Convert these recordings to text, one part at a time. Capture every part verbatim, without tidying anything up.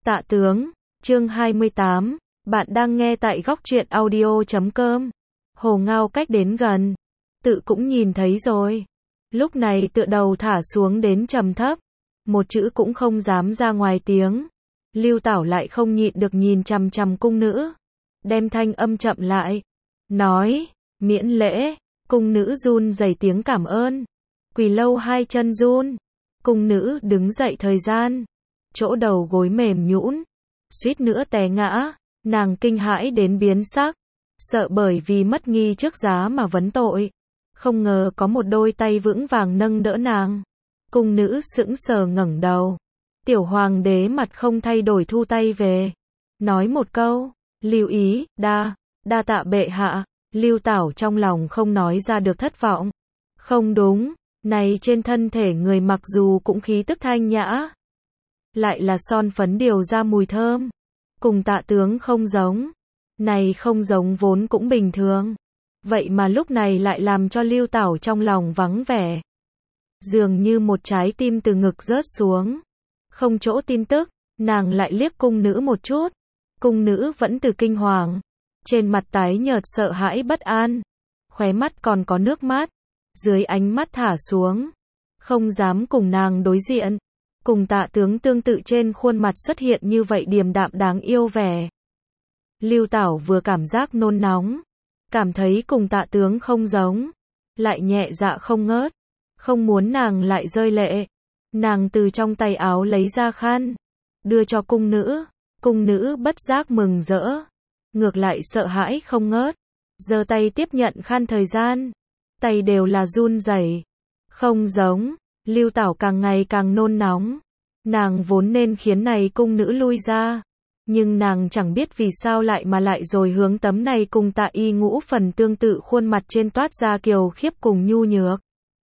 Tạ tướng, chương hai mươi tám, bạn đang nghe tại góc truyện audio chấm com. Hồ Ngao cách đến gần, tự cũng nhìn thấy rồi. Lúc này tựa đầu thả xuống đến trầm thấp, một chữ cũng không dám ra ngoài tiếng. Lưu Tảo lại không nhịn được nhìn chằm chằm cung nữ, đem thanh âm chậm lại, nói, miễn lễ. Cung nữ run rẩy tiếng cảm ơn, quỳ lâu hai chân run. Cung nữ đứng dậy thời gian, chỗ đầu gối mềm nhũn, suýt nữa té ngã, nàng kinh hãi đến biến sắc, sợ bởi vì mất nghi trước giá mà vấn tội. Không ngờ có một đôi tay vững vàng nâng đỡ nàng. Cung nữ sững sờ ngẩng đầu. Tiểu hoàng đế mặt không thay đổi thu tay về, nói một câu, lưu ý, đa, đa tạ bệ hạ. Lưu Tảo trong lòng không nói ra được thất vọng. Không đúng, này trên thân thể người mặc dù cũng khí tức thanh nhã, lại là son phấn điều ra mùi thơm, cùng Tạ tướng không giống. Này không giống vốn cũng bình thường, vậy mà lúc này lại làm cho Lưu Tảo trong lòng vắng vẻ. Dường như một trái tim từ ngực rớt xuống, không chỗ tin tức. Nàng lại liếc cung nữ một chút, cung nữ vẫn từ kinh hoàng, trên mặt tái nhợt sợ hãi bất an, khóe mắt còn có nước mắt, dưới ánh mắt thả xuống, không dám cùng nàng đối diện. Cùng Tạ tướng tương tự trên khuôn mặt xuất hiện như vậy điềm đạm đáng yêu vẻ. Lưu Tảo vừa cảm giác nôn nóng, cảm thấy cùng Tạ tướng không giống, lại nhẹ dạ không ngớt, không muốn nàng lại rơi lệ. Nàng từ trong tay áo lấy ra khăn, đưa cho cung nữ, cung nữ bất giác mừng rỡ, ngược lại sợ hãi không ngớt, giơ tay tiếp nhận khăn thời gian, tay đều là run rẩy. Không giống, Lưu Tảo càng ngày càng nôn nóng, nàng vốn nên khiến này cung nữ lui ra, nhưng nàng chẳng biết vì sao lại mà lại rồi hướng tấm này cùng Tạ y ngũ phần tương tự khuôn mặt trên toát ra kiều khiếp cùng nhu nhược.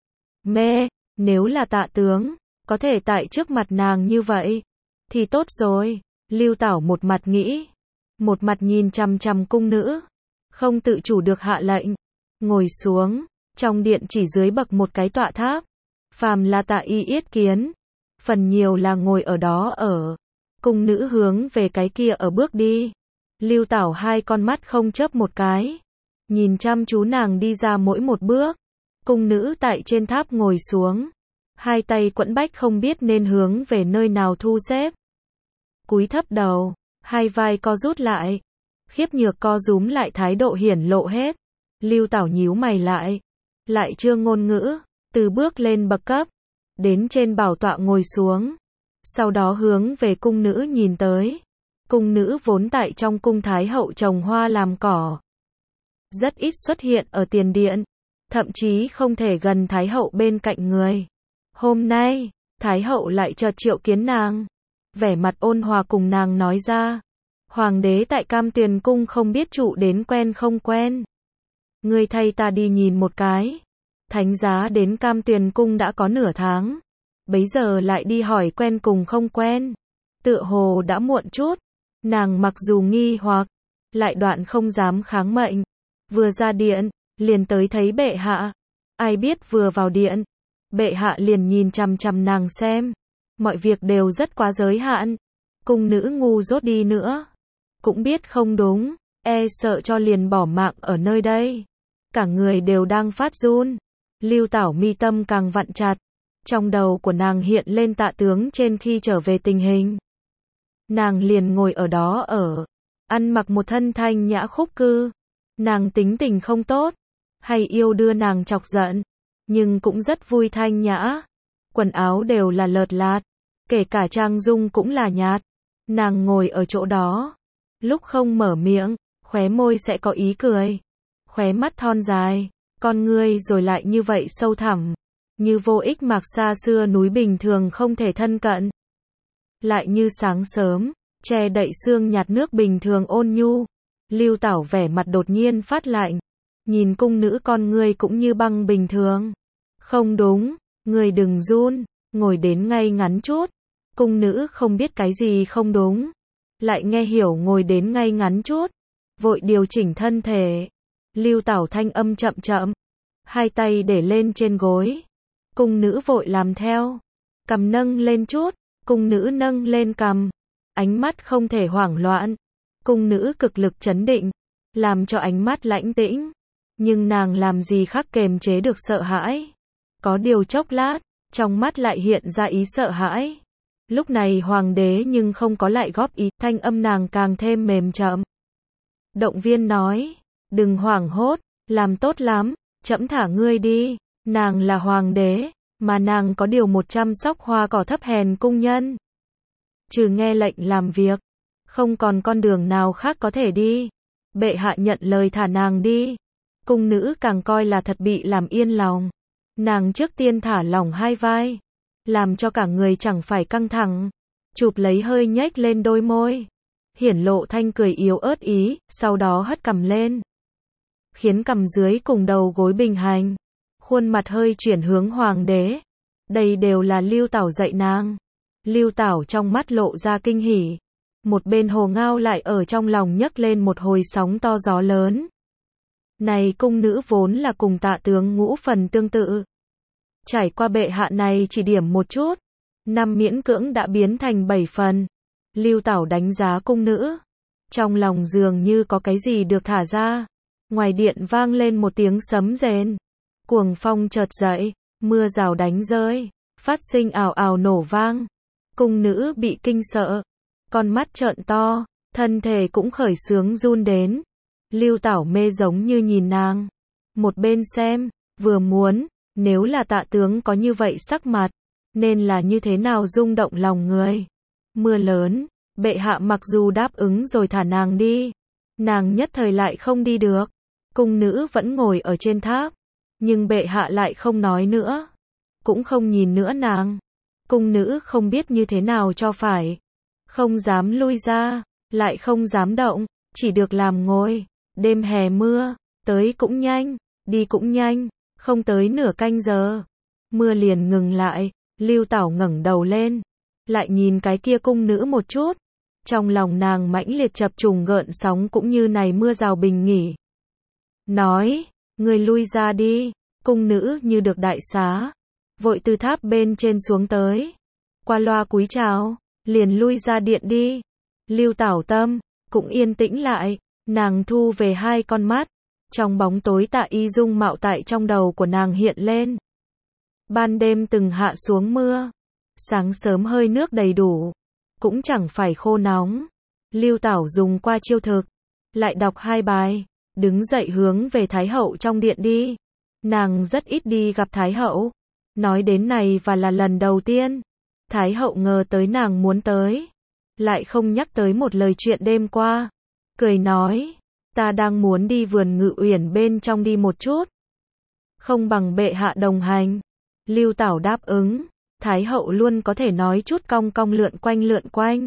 Mê, nếu là Tạ tướng, có thể tại trước mặt nàng như vậy, thì tốt rồi. Lưu Tảo một mặt nghĩ, một mặt nhìn chằm chằm cung nữ, không tự chủ được hạ lệnh, ngồi xuống. Trong điện chỉ dưới bậc một cái tọa tháp, phàm là Tạ y yết kiến, phần nhiều là ngồi ở đó ở. Cung nữ hướng về cái kia ở bước đi. Lưu Tảo hai con mắt không chớp một cái, nhìn chăm chú nàng đi ra mỗi một bước. Cung nữ tại trên tháp ngồi xuống, hai tay quẫn bách không biết nên hướng về nơi nào thu xếp. Cúi thấp đầu, hai vai co rút lại, khiếp nhược co rúm lại thái độ hiển lộ hết. Lưu Tảo nhíu mày lại, lại chưa ngôn ngữ, từ bước lên bậc cấp, đến trên bảo tọa ngồi xuống, sau đó hướng về cung nữ nhìn tới. Cung nữ vốn tại trong cung Thái hậu trồng hoa làm cỏ, rất ít xuất hiện ở tiền điện, thậm chí không thể gần Thái hậu bên cạnh người. Hôm nay, Thái hậu lại chợt triệu kiến nàng, vẻ mặt ôn hòa cùng nàng nói ra, hoàng đế tại Cam Tuyền cung không biết trụ đến quen không quen, ngươi thay ta đi nhìn một cái. Thánh giá đến Cam Tuyền cung đã có nửa tháng, bấy giờ lại đi hỏi quen cùng không quen, tựa hồ đã muộn chút. Nàng mặc dù nghi hoặc, lại đoạn không dám kháng mệnh, vừa ra điện, liền tới thấy bệ hạ. Ai biết vừa vào điện, bệ hạ liền nhìn chằm chằm nàng xem, mọi việc đều rất quá giới hạn. Cung nữ ngu dốt đi nữa, cũng biết không đúng, e sợ cho liền bỏ mạng ở nơi đây. Cả người đều đang phát run. Lưu Tảo mi tâm càng vặn chặt, trong đầu của nàng hiện lên Tạ tướng trên khi trở về tình hình. Nàng liền ngồi ở đó ở, ăn mặc một thân thanh nhã khúc cư. Nàng tính tình không tốt, hay yêu đưa nàng chọc giận, nhưng cũng rất vui thanh nhã. Quần áo đều là lợt lạt, kể cả trang dung cũng là nhạt. Nàng ngồi ở chỗ đó, lúc không mở miệng, khóe môi sẽ có ý cười, khóe mắt thon dài, con ngươi rồi lại như vậy sâu thẳm, như vô ích mạc xa xưa núi bình thường không thể thân cận, lại như sáng sớm, che đậy sương nhạt nước bình thường ôn nhu. Lưu Tảo vẻ mặt đột nhiên phát lạnh, nhìn cung nữ con ngươi cũng như băng bình thường. Không đúng, ngươi đừng run, ngồi đến ngay ngắn chút. Cung nữ không biết cái gì không đúng, lại nghe hiểu ngồi đến ngay ngắn chút, vội điều chỉnh thân thể. Lưu Tảo thanh âm chậm chậm, hai tay để lên trên gối. Cung nữ vội làm theo, cằm nâng lên chút, cung nữ nâng lên cằm, ánh mắt không thể hoảng loạn. Cung nữ cực lực trấn định, làm cho ánh mắt lãnh tĩnh, nhưng nàng làm gì khác kềm chế được sợ hãi. Có điều chốc lát, trong mắt lại hiện ra ý sợ hãi. Lúc này hoàng đế nhưng không có lại góp ý, thanh âm nàng càng thêm mềm chậm. Động viên nói, đừng hoảng hốt, làm tốt lắm, trẫm thả ngươi đi. Nàng là hoàng đế, mà nàng có điều một chăm sóc hoa cỏ thấp hèn cung nhân. Trừ nghe lệnh làm việc, không còn con đường nào khác có thể đi. Bệ hạ nhận lời thả nàng đi. Cung nữ càng coi là thật bị làm yên lòng. Nàng trước tiên thả lỏng hai vai, làm cho cả người chẳng phải căng thẳng, chụp lấy hơi nhếch lên đôi môi, hiển lộ thanh cười yếu ớt ý, sau đó hất cằm lên, khiến cằm dưới cùng đầu gối bình hành, khuôn mặt hơi chuyển hướng hoàng đế. Đây đều là Lưu Tảo dạy nàng. Lưu Tảo trong mắt lộ ra kinh hỉ, một bên Hồ Ngao lại ở trong lòng nhấc lên một hồi sóng to gió lớn. Này cung nữ vốn là cùng Tạ tướng ngũ phần tương tự. Trải qua bệ hạ này chỉ điểm một chút, năm miễn cưỡng đã biến thành bảy phần. Lưu Tảo đánh giá cung nữ, trong lòng dường như có cái gì được thả ra. Ngoài điện vang lên một tiếng sấm rền, cuồng phong chợt dậy, mưa rào đánh rơi, phát sinh ào ào nổ vang. Cung nữ bị kinh sợ, con mắt trợn to, thân thể cũng khởi xướng run đến. Lưu Tảo mê giống như nhìn nàng, một bên xem, vừa muốn, nếu là Tạ tướng có như vậy sắc mặt, nên là như thế nào rung động lòng người. Mưa lớn, bệ hạ mặc dù đáp ứng rồi thả nàng đi, nàng nhất thời lại không đi được. Cung nữ vẫn ngồi ở trên tháp, nhưng bệ hạ lại không nói nữa, cũng không nhìn nữa nàng. Cung nữ không biết như thế nào cho phải, không dám lui ra, lại không dám động, chỉ được làm ngồi. Đêm hè mưa, tới cũng nhanh, đi cũng nhanh, không tới nửa canh giờ, mưa liền ngừng lại. Lưu Tảo ngẩng đầu lên, lại nhìn cái kia cung nữ một chút, trong lòng nàng mãnh liệt chập trùng gợn sóng cũng như này mưa rào bình nghỉ. Nói, người lui ra đi. Cung nữ như được đại xá, vội từ tháp bên trên xuống tới, qua loa cúi chào, liền lui ra điện đi. Lưu Tảo tâm cũng yên tĩnh lại, nàng thu về hai con mắt, trong bóng tối Tạ Y dung mạo tại trong đầu của nàng hiện lên. Ban đêm từng hạ xuống mưa, sáng sớm hơi nước đầy đủ, cũng chẳng phải khô nóng. Lưu Tảo dùng qua chiêu thực, lại đọc hai bài, đứng dậy hướng về Thái hậu trong điện đi. Nàng rất ít đi gặp Thái hậu, nói đến này và là lần đầu tiên. Thái hậu ngờ tới nàng muốn tới, lại không nhắc tới một lời chuyện đêm qua, cười nói, ta đang muốn đi vườn Ngự Uyển bên trong đi một chút, không bằng bệ hạ đồng hành. Lưu Tảo đáp ứng. Thái hậu luôn có thể nói chút cong cong lượn quanh lượn quanh.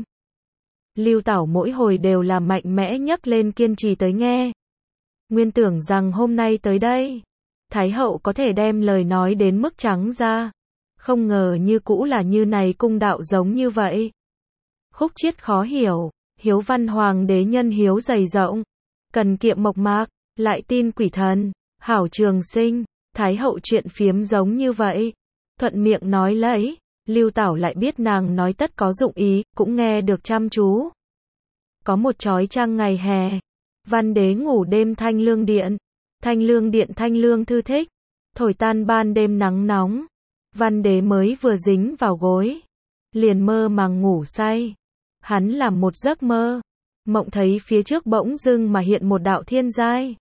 Lưu Tảo mỗi hồi đều là mạnh mẽ nhấc lên kiên trì tới nghe. Nguyên tưởng rằng hôm nay tới đây, Thái hậu có thể đem lời nói đến mức trắng ra, không ngờ như cũ là như này cung đạo giống như vậy. Khúc chiết khó hiểu, hiếu văn hoàng đế nhân hiếu dày rộng, cần kiệm mộc mạc, lại tin quỷ thần, hảo trường sinh. Thái hậu chuyện phiếm giống như vậy, thuận miệng nói lấy. Lưu Tảo lại biết nàng nói tất có dụng ý, cũng nghe được chăm chú. Có một chói chang ngày hè, văn đế ngủ đêm thanh lương điện, thanh lương điện thanh lương thư thích, thổi tan ban đêm nắng nóng. Văn đế mới vừa dính vào gối, liền mơ màng ngủ say. Hắn làm một giấc mơ, mộng thấy phía trước bỗng dưng mà hiện một đạo thiên giai.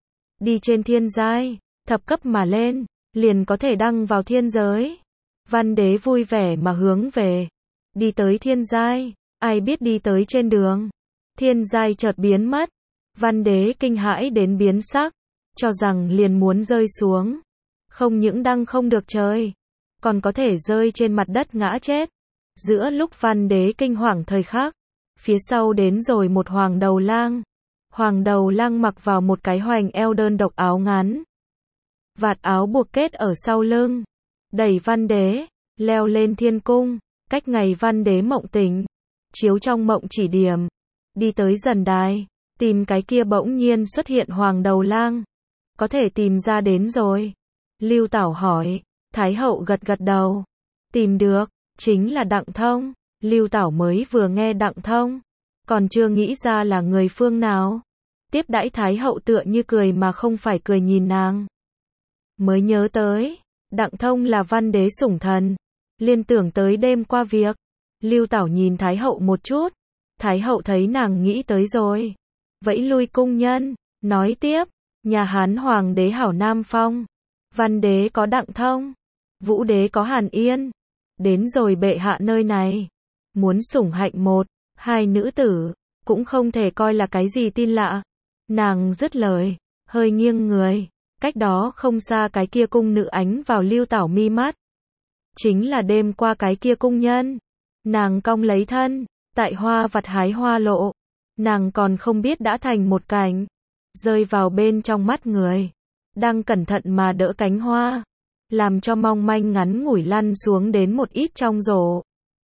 Đi trên thiên giai, thập cấp mà lên, liền có thể đăng vào thiên giới. Văn đế vui vẻ mà hướng về, đi tới thiên giai, ai biết đi tới trên đường, thiên giai chợt biến mất. Văn đế kinh hãi đến biến sắc, cho rằng liền muốn rơi xuống, không những đăng không được trời, còn có thể rơi trên mặt đất ngã chết. Giữa lúc văn đế kinh hoàng thời khắc, phía sau đến rồi một hoàng đầu lang. Hoàng đầu lang mặc vào một cái hoành eo đơn độc áo ngắn, vạt áo buộc kết ở sau lưng, đẩy văn đế, leo lên thiên cung. Cách ngày văn đế mộng tỉnh, chiếu trong mộng chỉ điểm, đi tới dần đài, tìm cái kia bỗng nhiên xuất hiện hoàng đầu lang. Có thể tìm ra đến rồi. Lưu Tảo hỏi, Thái hậu gật gật đầu, tìm được, chính là Đặng Thông. Lưu Tảo mới vừa nghe Đặng Thông, còn chưa nghĩ ra là người phương nào. Tiếp đãi Thái hậu tựa như cười mà không phải cười nhìn nàng. Mới nhớ tới, Đặng Thông là văn đế sủng thần, liên tưởng tới đêm qua việc. Lưu Tảo nhìn Thái hậu một chút, Thái hậu thấy nàng nghĩ tới rồi, vẫy lui cung nhân, nói tiếp, nhà Hán hoàng đế hảo Nam Phong, văn đế có Đặng Thông, vũ đế có Hàn Yên, đến rồi bệ hạ nơi này, muốn sủng hạnh một, hai nữ tử, cũng không thể coi là cái gì tin lạ. Nàng dứt lời, hơi nghiêng người, cách đó không xa cái kia cung nữ ánh vào Lưu Tảo mi mắt. Chính là đêm qua cái kia cung nhân. Nàng cong lấy thân, tại hoa vặt hái hoa lộ. Nàng còn không biết đã thành một cành, rơi vào bên trong mắt người. Đang cẩn thận mà đỡ cánh hoa, làm cho mong manh ngắn ngủi lăn xuống đến một ít trong rổ.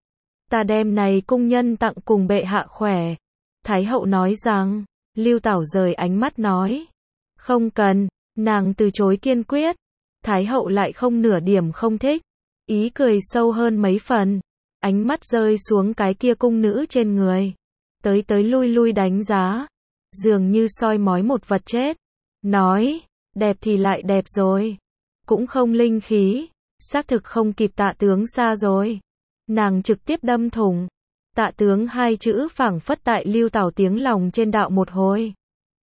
Ta đem này cung nhân tặng cùng bệ hạ khỏe. Thái hậu nói rằng, Lưu Tảo rời ánh mắt nói. Không cần, nàng từ chối kiên quyết. Thái hậu lại không nửa điểm không thích. Ý cười sâu hơn mấy phần. Ánh mắt rơi xuống cái kia cung nữ trên người. Tới tới lui lui đánh giá. Dường như soi mói một vật chết. Nói, đẹp thì lại đẹp rồi. Cũng không linh khí. Xác thực không kịp Tạ tướng xa rồi. Nàng trực tiếp đâm thủng. Tạ tướng hai chữ phảng phất tại Lưu Tảo tiếng lòng trên đạo một hồi.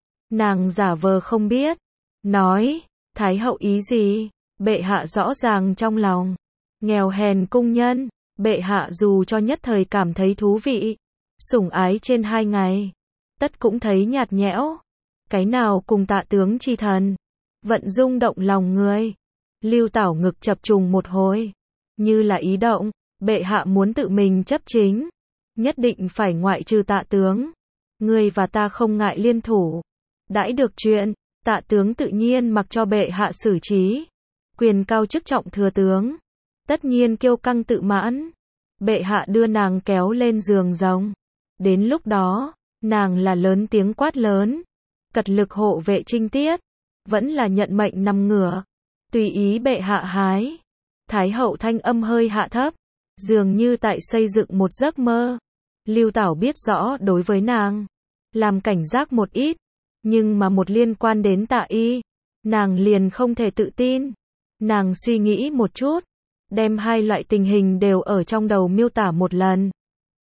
Nàng giả vờ không biết. Nói, Thái hậu ý gì? Bệ hạ rõ ràng trong lòng. Nghèo hèn cung nhân, bệ hạ dù cho nhất thời cảm thấy thú vị. Sủng ái trên hai ngày. Tất cũng thấy nhạt nhẽo. Cái nào cùng Tạ tướng chi thần. Vận rung động lòng người. Lưu Tảo ngực chập trùng một hồi. Như là ý động, bệ hạ muốn tự mình chấp chính. Nhất định phải ngoại trừ Tạ tướng. Ngươi và ta không ngại liên thủ. Đãi được chuyện, Tạ tướng tự nhiên mặc cho bệ hạ xử trí. Quyền cao chức trọng thừa tướng. Tất nhiên kiêu căng tự mãn. Bệ hạ đưa nàng kéo lên giường rồng. Đến lúc đó, nàng là lớn tiếng quát lớn. Cật lực hộ vệ trinh tiết. Vẫn là nhận mệnh nằm ngửa. Tùy ý bệ hạ hái. Thái hậu thanh âm hơi hạ thấp. Dường như tại xây dựng một giấc mơ. Lưu Tảo biết rõ đối với nàng. Làm cảnh giác một ít. Nhưng mà một liên quan đến Tạ y. Nàng liền không thể tự tin. Nàng suy nghĩ một chút. Đem hai loại tình hình đều ở trong đầu miêu tả một lần.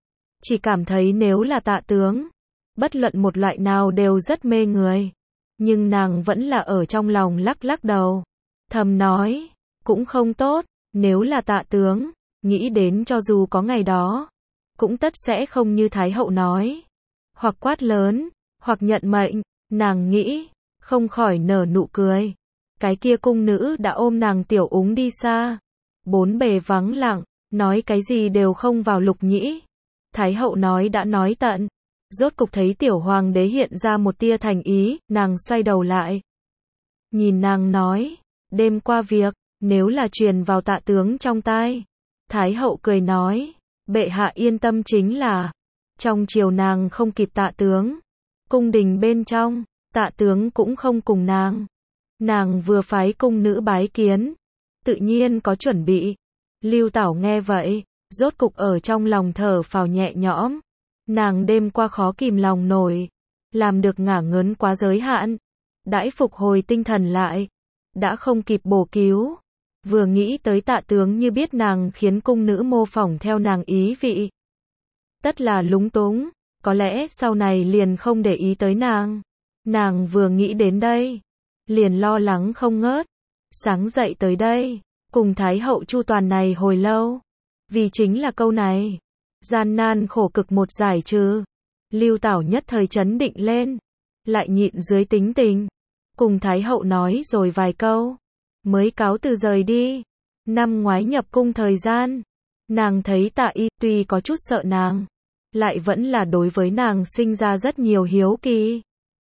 Chỉ cảm thấy nếu là Tạ tướng. Bất luận một loại nào đều rất mê người. Nhưng nàng vẫn là ở trong lòng lắc lắc đầu. Thầm nói. Cũng không tốt. Nếu là Tạ tướng. Nghĩ đến cho dù có ngày đó. Cũng tất sẽ không như Thái hậu nói. Hoặc quát lớn. Hoặc nhận mệnh. Nàng nghĩ. Không khỏi nở nụ cười. Cái kia cung nữ đã ôm nàng tiểu úng đi xa. Bốn bề vắng lặng. Nói cái gì đều không vào lục nhĩ. Thái hậu nói đã nói tận. Rốt cục thấy tiểu hoàng đế hiện ra một tia thành ý. Nàng xoay đầu lại. Nhìn nàng nói. Đêm qua việc. Nếu là truyền vào Tạ tướng trong tai. Thái hậu cười nói. Bệ hạ yên tâm chính là. Trong triều nàng không kịp Tạ tướng. Cung đình bên trong. Tạ tướng cũng không cùng nàng. Nàng vừa phái cung nữ bái kiến. Tự nhiên có chuẩn bị. Lưu Tảo nghe vậy. Rốt cục ở trong lòng thở phào nhẹ nhõm. Nàng đêm qua khó kìm lòng nổi. Làm được ngả ngớn quá giới hạn. Đãi phục hồi tinh thần lại. Đã không kịp bổ cứu. Vừa nghĩ tới Tạ tướng như biết nàng khiến cung nữ mô phỏng theo nàng ý vị. Tất là lúng túng. Có lẽ sau này liền không để ý tới nàng. Nàng vừa nghĩ đến đây. Liền lo lắng không ngớt. Sáng dậy tới đây. Cùng Thái hậu chu toàn này hồi lâu. Vì chính là câu này. Gian nan khổ cực một giải trừ. Lưu Tảo nhất thời chấn định lên. Lại nhịn dưới tính tình. Cùng Thái hậu nói rồi vài câu. Mới cáo từ rời đi. Năm ngoái nhập cung thời gian. Nàng thấy Tạ y tuy có chút sợ nàng. Lại vẫn là đối với nàng sinh ra rất nhiều hiếu kỳ.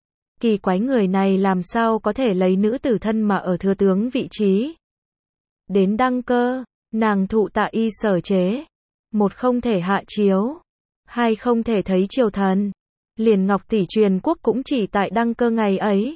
Kỳ quái người này làm sao có thể lấy nữ tử thân mà ở thừa tướng vị trí. Đến đăng cơ. Nàng thụ Tạ y sở chế. Một không thể hạ chiếu. Hai không thể thấy triều thần. Liền Ngọc tỷ truyền quốc cũng chỉ tại đăng cơ ngày ấy.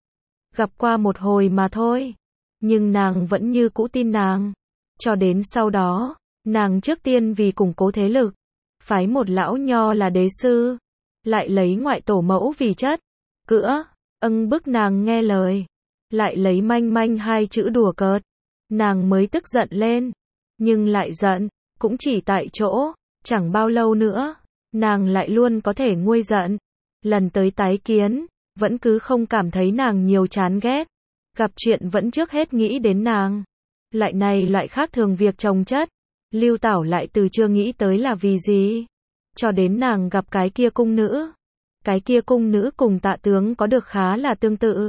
Gặp qua một hồi mà thôi. Nhưng nàng vẫn như cũ tin nàng. Cho đến sau đó, nàng trước tiên vì củng cố thế lực, phái một lão nho là đế sư, lại lấy ngoại tổ mẫu vì chất, cữa, âng bức nàng nghe lời, lại lấy manh manh hai chữ đùa cợt, nàng mới tức giận lên, nhưng lại giận, cũng chỉ tại chỗ, chẳng bao lâu nữa, nàng lại luôn có thể nguôi giận, lần tới tái kiến, vẫn cứ không cảm thấy nàng nhiều chán ghét, gặp chuyện vẫn trước hết nghĩ đến nàng, lại này loại khác thường việc chồng chất, Lưu Tảo lại từ chưa nghĩ tới là vì gì, cho đến nàng gặp cái kia cung nữ, cái kia cung nữ cùng Tạ tướng có được khá là tương tự,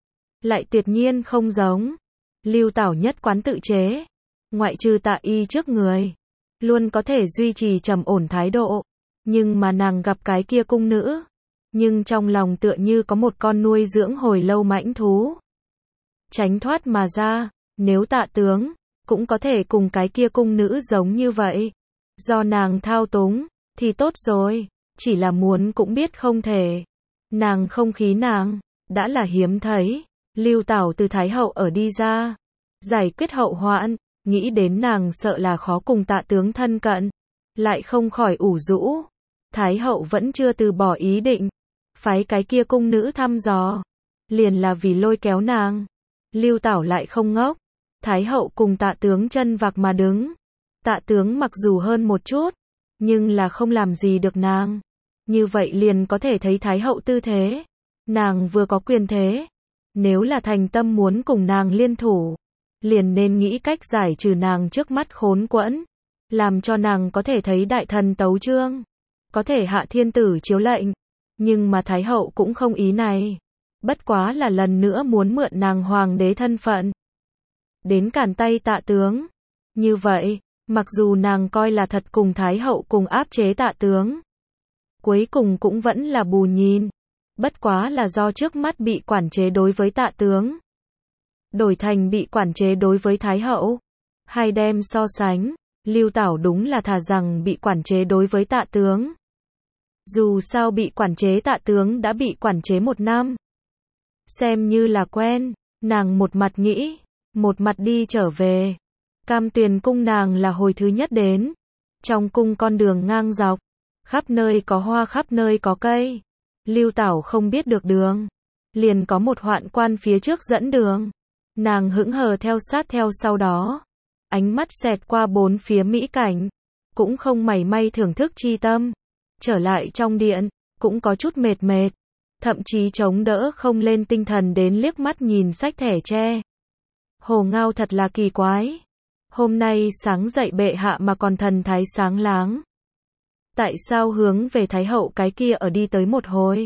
lại tuyệt nhiên không giống, Lưu Tảo nhất quán tự chế, ngoại trừ Tạ y trước người, luôn có thể duy trì trầm ổn thái độ, nhưng mà nàng gặp cái kia cung nữ, nhưng trong lòng tựa như có một con nuôi dưỡng hồi lâu mãnh thú, tránh thoát mà ra, nếu Tạ tướng cũng có thể cùng cái kia cung nữ giống như vậy, do nàng thao túng, thì tốt rồi, chỉ là muốn cũng biết không thể. Nàng không khí nàng, đã là hiếm thấy, Lưu Tảo từ Thái hậu ở đi ra, giải quyết hậu hoạn, nghĩ đến nàng sợ là khó cùng Tạ tướng thân cận, lại không khỏi ủ rũ. Thái hậu vẫn chưa từ bỏ ý định, phái cái kia cung nữ thăm dò, liền là vì lôi kéo nàng. Lưu Tảo lại không ngốc, Thái hậu cùng Tạ tướng chân vạc mà đứng, Tạ tướng mặc dù hơn một chút, nhưng là không làm gì được nàng. Như vậy liền có thể thấy Thái hậu tư thế, nàng vừa có quyền thế, nếu là thành tâm muốn cùng nàng liên thủ, liền nên nghĩ cách giải trừ nàng trước mắt khốn quẫn, làm cho nàng có thể thấy đại thần tấu chương, có thể hạ thiên tử chiếu lệnh, nhưng mà Thái hậu cũng không ý này, bất quá là lần nữa muốn mượn nàng hoàng đế thân phận, đến cản tay Tạ tướng. Như vậy, mặc dù nàng coi là thật cùng Thái hậu cùng áp chế Tạ tướng, cuối cùng cũng vẫn là bù nhìn, bất quá là do trước mắt bị quản chế đối với Tạ tướng, đổi thành bị quản chế đối với Thái hậu. Hai đem so sánh, Lưu Tảo đúng là thà rằng bị quản chế đối với Tạ tướng. Dù sao bị quản chế Tạ tướng đã bị quản chế một năm, xem như là quen, nàng một mặt nghĩ, một mặt đi trở về. Cam Tuyền cung nàng là hồi thứ nhất đến, trong cung con đường ngang dọc, khắp nơi có hoa khắp nơi có cây, Lưu Tảo không biết được đường, liền có một hoạn quan phía trước dẫn đường, nàng hững hờ theo sát theo sau đó, ánh mắt xẹt qua bốn phía mỹ cảnh, cũng không mảy may thưởng thức chi tâm, trở lại trong điện, cũng có chút mệt mệt, thậm chí chống đỡ không lên tinh thần đến liếc mắt nhìn sách thẻ tre. Hồ Ngao thật là kỳ quái, hôm nay sáng dậy bệ hạ mà còn thần thái sáng láng, tại sao hướng về Thái hậu cái kia ở đi tới một hồi,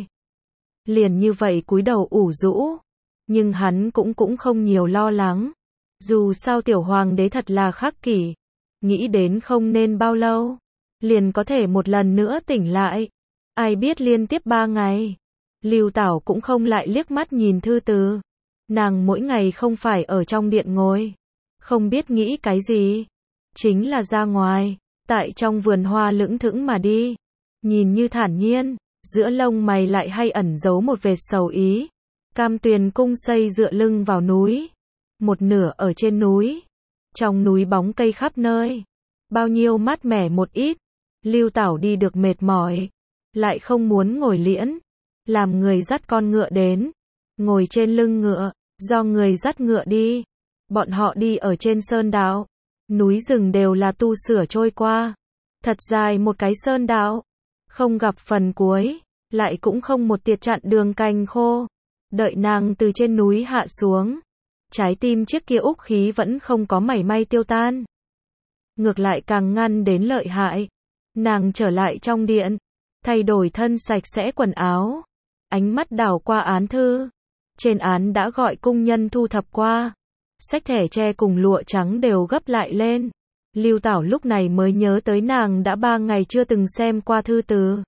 liền như vậy cúi đầu ủ rũ, nhưng hắn cũng cũng không nhiều lo lắng, dù sao tiểu hoàng đế thật là khắc kỷ, nghĩ đến không nên bao lâu, liền có thể một lần nữa tỉnh lại, ai biết liên tiếp ba ngày, Lưu Tảo cũng không lại liếc mắt nhìn thư từ, nàng mỗi ngày không phải ở trong điện ngồi, không biết nghĩ cái gì, chính là ra ngoài, tại trong vườn hoa lững thững mà đi, nhìn như thản nhiên, giữa lông mày lại hay ẩn giấu một vệt sầu ý. Cam Tuyền cung xây dựa lưng vào núi, một nửa ở trên núi, trong núi bóng cây khắp nơi, bao nhiêu mát mẻ một ít. Lưu Tảo đi được mệt mỏi, lại không muốn ngồi liễn, làm người dắt con ngựa đến, ngồi trên lưng ngựa, do người dắt ngựa đi. Bọn họ đi ở trên sơn đạo, núi rừng đều là tu sửa trôi qua, thật dài một cái sơn đạo, không gặp phần cuối, lại cũng không một tiệt chặn đường cành khô. Đợi nàng từ trên núi hạ xuống, trái tim chiếc kia úc khí vẫn không có mảy may tiêu tan, ngược lại càng ngăn đến lợi hại. Nàng trở lại trong điện, thay đổi thân sạch sẽ quần áo, ánh mắt đảo qua án thư, trên án đã gọi cung nhân thu thập qua, sách thẻ tre cùng lụa trắng đều gấp lại lên. Lưu Tảo lúc này mới nhớ tới nàng đã ba ngày chưa từng xem qua thư từ,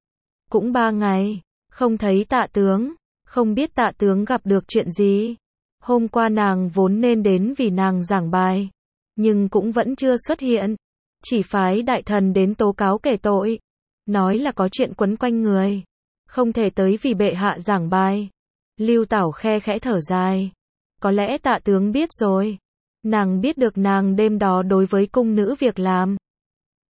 cũng ba ngày không thấy Tạ tướng, không biết Tạ tướng gặp được chuyện gì. Hôm qua nàng vốn nên đến vì nàng giảng bài, nhưng cũng vẫn chưa xuất hiện, chỉ phái đại thần đến tố cáo kể tội, nói là có chuyện quấn quanh người, không thể tới vì bệ hạ giảng bài. Lưu Tảo khe khẽ thở dài, có lẽ Tạ tướng biết rồi, nàng biết được nàng đêm đó đối với cung nữ việc làm,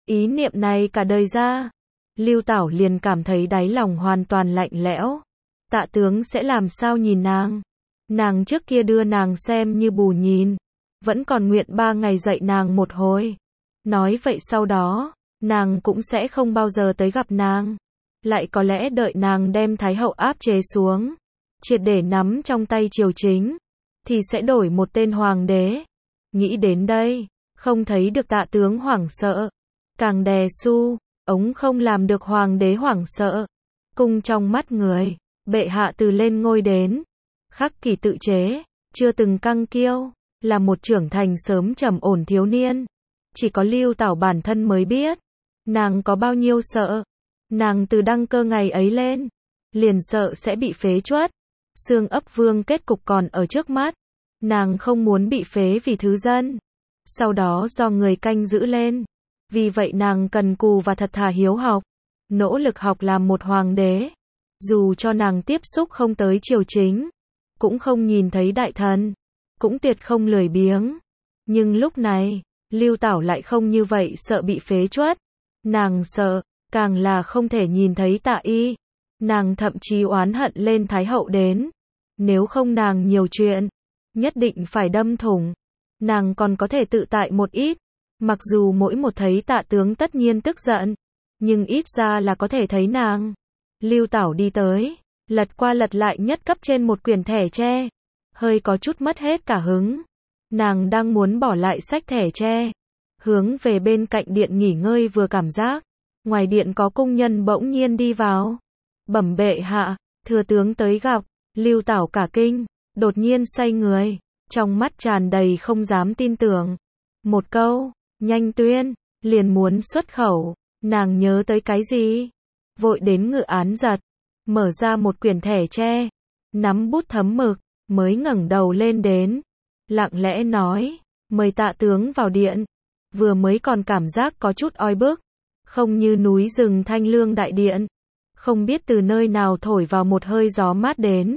Ý niệm này cả đời ra, Lưu Tảo liền cảm thấy đáy lòng hoàn toàn lạnh lẽo. Tạ tướng sẽ làm sao nhìn nàng? Nàng trước kia đưa nàng xem như bù nhìn, vẫn còn nguyện ba ngày dạy nàng một hồi. Nói vậy sau đó, nàng cũng sẽ không bao giờ tới gặp nàng. Lại có lẽ đợi nàng đem Thái hậu áp chế xuống, triệt để nắm trong tay triều chính, thì sẽ đổi một tên hoàng đế. Nghĩ đến đây, không thấy được Tạ tướng hoảng sợ, càng đè su, ống không làm được hoàng đế hoảng sợ. Cung trong mắt người, bệ hạ từ lên ngôi đến, khắc kỷ tự chế, chưa từng căng kiêu, là một trưởng thành sớm trầm ổn thiếu niên. Chỉ có Lưu Tảo bản thân mới biết, nàng có bao nhiêu sợ. Nàng từ đăng cơ ngày ấy lên, liền sợ sẽ bị phế truất. Xương ấp vương kết cục còn ở trước mắt. Nàng không muốn bị phế vì thứ dân, sau đó do người canh giữ lên. Vì vậy nàng cần cù và thật thà hiếu học, nỗ lực học làm một hoàng đế. Dù cho nàng tiếp xúc không tới triều chính, cũng không nhìn thấy đại thần, cũng tuyệt không lười biếng. Nhưng lúc này, Lưu Tảo lại không như vậy, sợ bị phế truất. Nàng sợ, càng là không thể nhìn thấy Tạ Y. Nàng thậm chí oán hận lên Thái hậu đến. Nếu không nàng nhiều chuyện, nhất định phải đâm thủng. Nàng còn có thể tự tại một ít. Mặc dù mỗi một thấy Tạ tướng tất nhiên tức giận, nhưng ít ra là có thể thấy nàng. Lưu Tảo đi tới, lật qua lật lại nhất cấp trên một quyển thẻ tre, hơi có chút mất hết cả hứng. Nàng đang muốn bỏ lại sách thẻ tre, hướng về bên cạnh điện nghỉ ngơi vừa cảm giác, ngoài điện có cung nhân bỗng nhiên đi vào. Bẩm bệ hạ, thừa tướng tới gặp. Lưu Tảo cả kinh, đột nhiên xoay người, trong mắt tràn đầy không dám tin tưởng. Một câu, nhanh tuyên, liền muốn xuất khẩu. Nàng nhớ tới cái gì? Vội đến ngự án giật, mở ra một quyển thẻ tre, nắm bút thấm mực, mới ngẩng đầu lên đến, lặng lẽ nói, mời Tạ tướng vào điện. Vừa mới còn cảm giác có chút oi bức, không như núi rừng thanh lương đại điện. Không biết từ nơi nào thổi vào một hơi gió mát đến.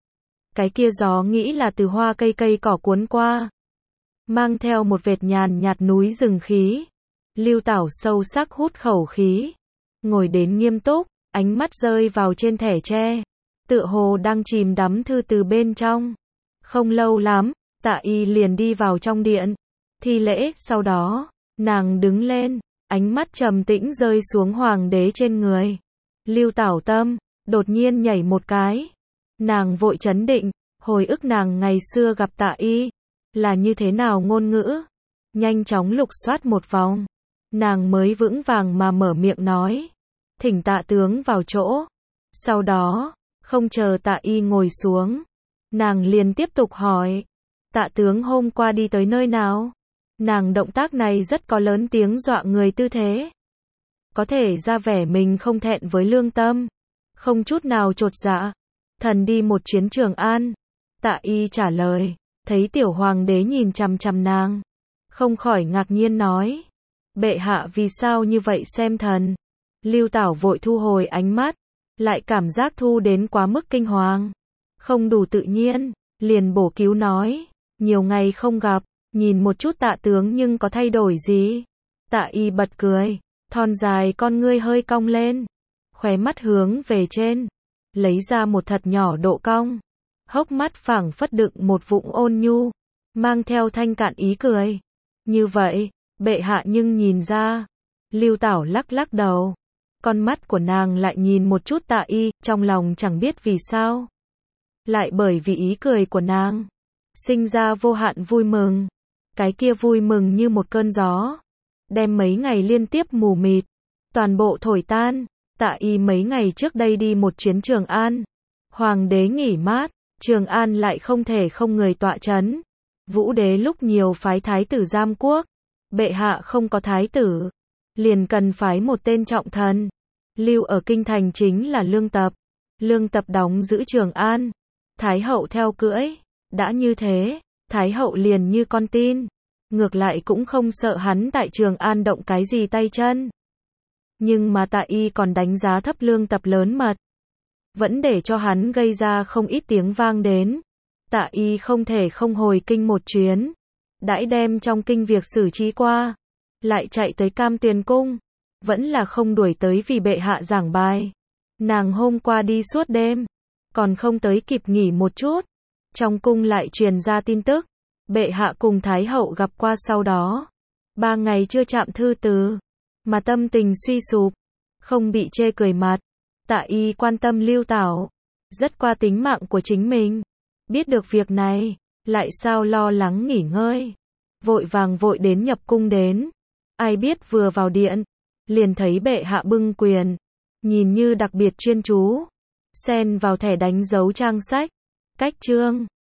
Cái kia gió nghĩ là từ hoa cây cây cỏ cuốn qua, mang theo một vệt nhàn nhạt núi rừng khí. Lưu Tảo sâu sắc hút khẩu khí, ngồi đến nghiêm túc, ánh mắt rơi vào trên thẻ tre, tựa hồ đang chìm đắm thư từ bên trong. Không lâu lắm, Tạ Y liền đi vào trong điện, thi lễ, sau đó, nàng đứng lên, ánh mắt trầm tĩnh rơi xuống hoàng đế trên người. Lưu Tảo tâm, đột nhiên nhảy một cái. Nàng vội trấn định, hồi ức nàng ngày xưa gặp Tạ Y, là như thế nào ngôn ngữ. Nhanh chóng lục soát một vòng, nàng mới vững vàng mà mở miệng nói, thỉnh Tạ tướng vào chỗ. Sau đó, không chờ Tạ Y ngồi xuống, nàng liền tiếp tục hỏi, Tạ tướng hôm qua đi tới nơi nào? Nàng động tác này rất có lớn tiếng dọa người tư thế. Có thể ra vẻ mình không thẹn với lương tâm, không chút nào chột dạ. Thần đi một chuyến Trường An. Tạ Y trả lời, thấy tiểu hoàng đế nhìn chằm chằm nàng, không khỏi ngạc nhiên nói, bệ hạ vì sao như vậy xem thần? Lưu Tảo vội thu hồi ánh mắt, lại cảm giác thu đến quá mức kinh hoàng, không đủ tự nhiên, liền bổ cứu nói, nhiều ngày không gặp, nhìn một chút Tạ tướng nhưng có thay đổi gì? Tạ Y bật cười, thon dài con ngươi hơi cong lên, khóe mắt hướng về trên, lấy ra một thật nhỏ độ cong, hốc mắt phảng phất đựng một vũng ôn nhu, mang theo thanh cạn ý cười. Như vậy, bệ hạ nhưng nhìn ra. Lưu Tảo lắc lắc đầu, con mắt của nàng lại nhìn một chút Tạ Y, trong lòng chẳng biết vì sao, lại bởi vì ý cười của nàng, sinh ra vô hạn vui mừng. Cái kia vui mừng như một cơn gió, đem mấy ngày liên tiếp mù mịt, toàn bộ thổi tan. Tạ Y mấy ngày trước đây đi một chuyến Trường An, hoàng đế nghỉ mát, Trường An lại không thể không người tọa chấn. Vũ đế lúc nhiều phái thái tử giam quốc, bệ hạ không có thái tử, liền cần phái một tên trọng thần, lưu ở kinh thành chính là Lương Tập. Lương Tập đóng giữ Trường An, Thái hậu theo cưỡi. Đã như thế, Thái hậu liền như con tin, ngược lại cũng không sợ hắn tại Trường An động cái gì tay chân. Nhưng mà Tạ Y còn đánh giá thấp Lương Tập lớn mật, vẫn để cho hắn gây ra không ít tiếng vang đến. Tạ Y không thể không hồi kinh một chuyến, đãi đem trong kinh việc xử trí qua, lại chạy tới Cam Tuyền cung, vẫn là không đuổi tới vì bệ hạ giảng bài. Nàng hôm qua đi suốt đêm, còn không tới kịp nghỉ một chút. Trong cung lại truyền ra tin tức, bệ hạ cùng Thái hậu gặp qua sau đó. Ba ngày chưa chạm thư từ, mà tâm tình suy sụp, không bị chê cười mặt. Tạ y quan tâm Lưu Tảo, rất qua tính mạng của chính mình. Biết được việc này, lại sao lo lắng nghỉ ngơi. Vội vàng vội đến nhập cung đến. Ai biết vừa vào điện, liền thấy bệ hạ bưng quyền, nhìn như đặc biệt chuyên chú, xen vào thẻ đánh dấu trang sách, cách chương.